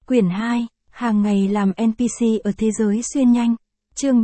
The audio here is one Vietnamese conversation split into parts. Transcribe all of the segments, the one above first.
Quyển 2, hàng ngày làm NPC ở thế giới xuyên nhanh. Chương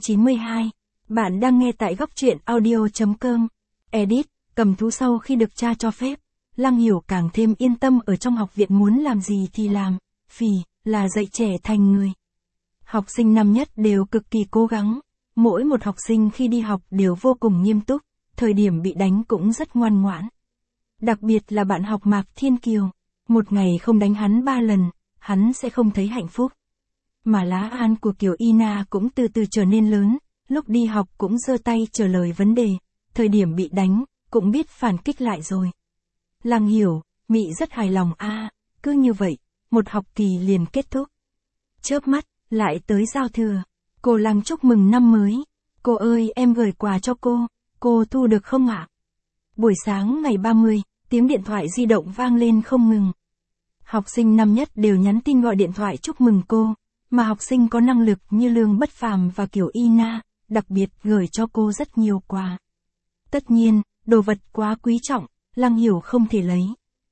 392. Bạn đang nghe tại góc truyện audio.com. Edit, cầm thú sau khi được cha cho phép. Lăng Hiểu càng thêm yên tâm ở trong học viện, muốn làm gì thì làm, phì, là dạy trẻ thành người. Học sinh năm nhất đều cực kỳ cố gắng. Mỗi một học sinh khi đi học đều vô cùng nghiêm túc, thời điểm bị đánh cũng rất ngoan ngoãn. Đặc biệt là bạn học Mạc Thiên Kiều. Một ngày không đánh hắn 3 lần, hắn sẽ không thấy hạnh phúc. Mà lá gan của Kiều Ina cũng từ từ trở nên lớn, lúc đi học cũng giơ tay trả lời vấn đề, thời điểm bị đánh, cũng biết phản kích lại rồi. Lăng Hiểu, Mị rất hài lòng cứ như vậy, một học kỳ liền kết thúc. Chớp mắt, lại tới giao thừa. Cô Lăng chúc mừng năm mới. Cô ơi, em gửi quà cho cô thu được không ạ? Buổi sáng ngày 30, tiếng điện thoại di động vang lên không ngừng. Học sinh năm nhất đều nhắn tin gọi điện thoại chúc mừng cô, mà học sinh có năng lực như Lương Bất Phàm và Kiều Ina, đặc biệt gửi cho cô rất nhiều quà. Tất nhiên, đồ vật quá quý trọng, Lăng Hiểu không thể lấy.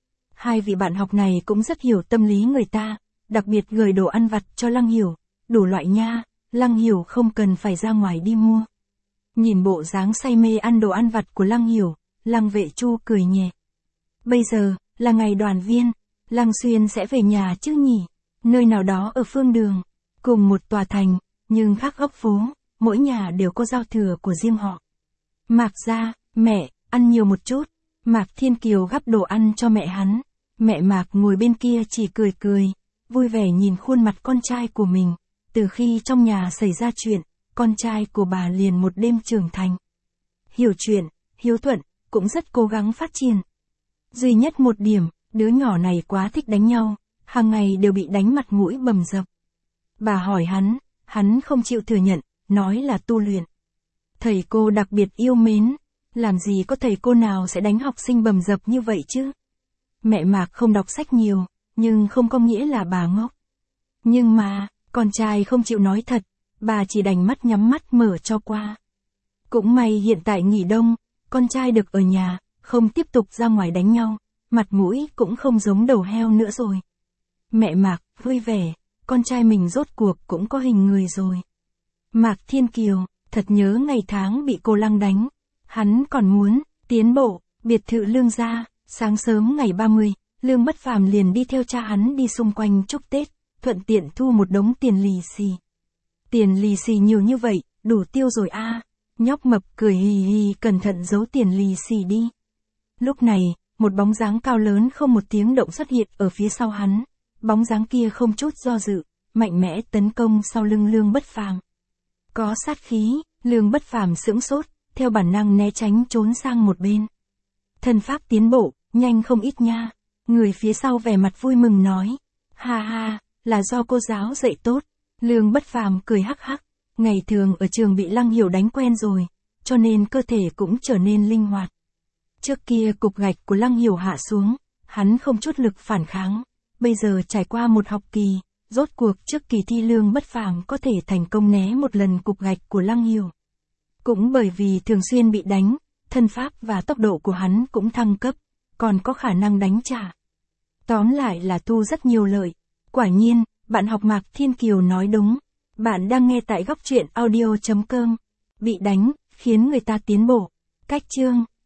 Hai vị bạn học này cũng rất hiểu tâm lý người ta, đặc biệt gửi đồ ăn vặt cho Lăng Hiểu, đủ loại nha, Lăng Hiểu không cần phải ra ngoài đi mua. Nhìn bộ dáng say mê ăn đồ ăn vặt của Lăng Hiểu, Lăng Vệ Chu cười nhẹ. Bây giờ, là ngày đoàn viên, Lăng Xuyên sẽ về nhà chứ nhỉ? Nơi nào đó ở phương đường, cùng một tòa thành, nhưng khác góc phố, mỗi nhà đều có giao thừa của riêng họ. Mạc gia, mẹ, ăn nhiều một chút. Mạc Thiên Kiều gắp đồ ăn cho mẹ hắn. Mẹ Mạc ngồi bên kia chỉ cười cười, vui vẻ nhìn khuôn mặt con trai của mình. Từ khi trong nhà xảy ra chuyện, con trai của bà liền một đêm trưởng thành. Hiểu chuyện, hiếu thuận, cũng rất cố gắng phát triển. Duy nhất một điểm, đứa nhỏ này quá thích đánh nhau, hàng ngày đều bị đánh mặt mũi bầm dập. Bà hỏi hắn không chịu thừa nhận, nói là tu luyện. Thầy cô đặc biệt yêu mến, làm gì có thầy cô nào sẽ đánh học sinh bầm dập như vậy chứ? Mẹ Mạc không đọc sách nhiều, nhưng không có nghĩa là bà ngốc. Nhưng mà, con trai không chịu nói thật, bà chỉ đành mắt nhắm mắt mở cho qua. Cũng may hiện tại nghỉ đông, con trai được ở nhà, không tiếp tục ra ngoài đánh nhau, mặt mũi cũng không giống đầu heo nữa rồi. Mẹ Mạc vui vẻ, con trai mình rốt cuộc cũng có hình người rồi. Mạc Thiên Kiều, thật nhớ ngày tháng bị cô Lăng đánh. Hắn còn muốn tiến bộ, biệt thự Lương gia. Sáng sớm ngày 30, Lương Bất Phàm liền đi theo cha hắn đi xung quanh chúc Tết, thuận tiện thu một đống tiền lì xì. Tiền lì xì nhiều như vậy, đủ tiêu rồi Nhóc mập cười hì hì cẩn thận giấu tiền lì xì đi. Lúc này, một bóng dáng cao lớn không một tiếng động xuất hiện ở phía sau hắn. Bóng dáng kia không chút do dự, mạnh mẽ tấn công sau lưng Lương Bất Phàm. Có sát khí, Lương Bất Phàm sững sốt, theo bản năng né tránh trốn sang một bên. Thân pháp tiến bộ, nhanh không ít nha. Người phía sau vẻ mặt vui mừng nói. Ha ha, là do cô giáo dạy tốt. Lương Bất Phàm cười hắc hắc. Ngày thường ở trường bị Lăng Hiểu đánh quen rồi, cho nên cơ thể cũng trở nên linh hoạt. Trước kia cục gạch của Lăng Hiểu hạ xuống, hắn không chút lực phản kháng. Bây giờ trải qua một học kỳ, rốt cuộc trước kỳ thi Lương Bất Phàm có thể thành công né một lần cục gạch của Lăng Hiểu. Cũng bởi vì thường xuyên bị đánh, thân pháp và tốc độ của hắn cũng thăng cấp, còn có khả năng đánh trả. Tóm lại là thu rất nhiều lợi. Quả nhiên, bạn học Mạc Thiên Kiều nói đúng. Bạn đang nghe tại góc truyện audio.com. Bị đánh, khiến người ta tiến bộ. Cách chương,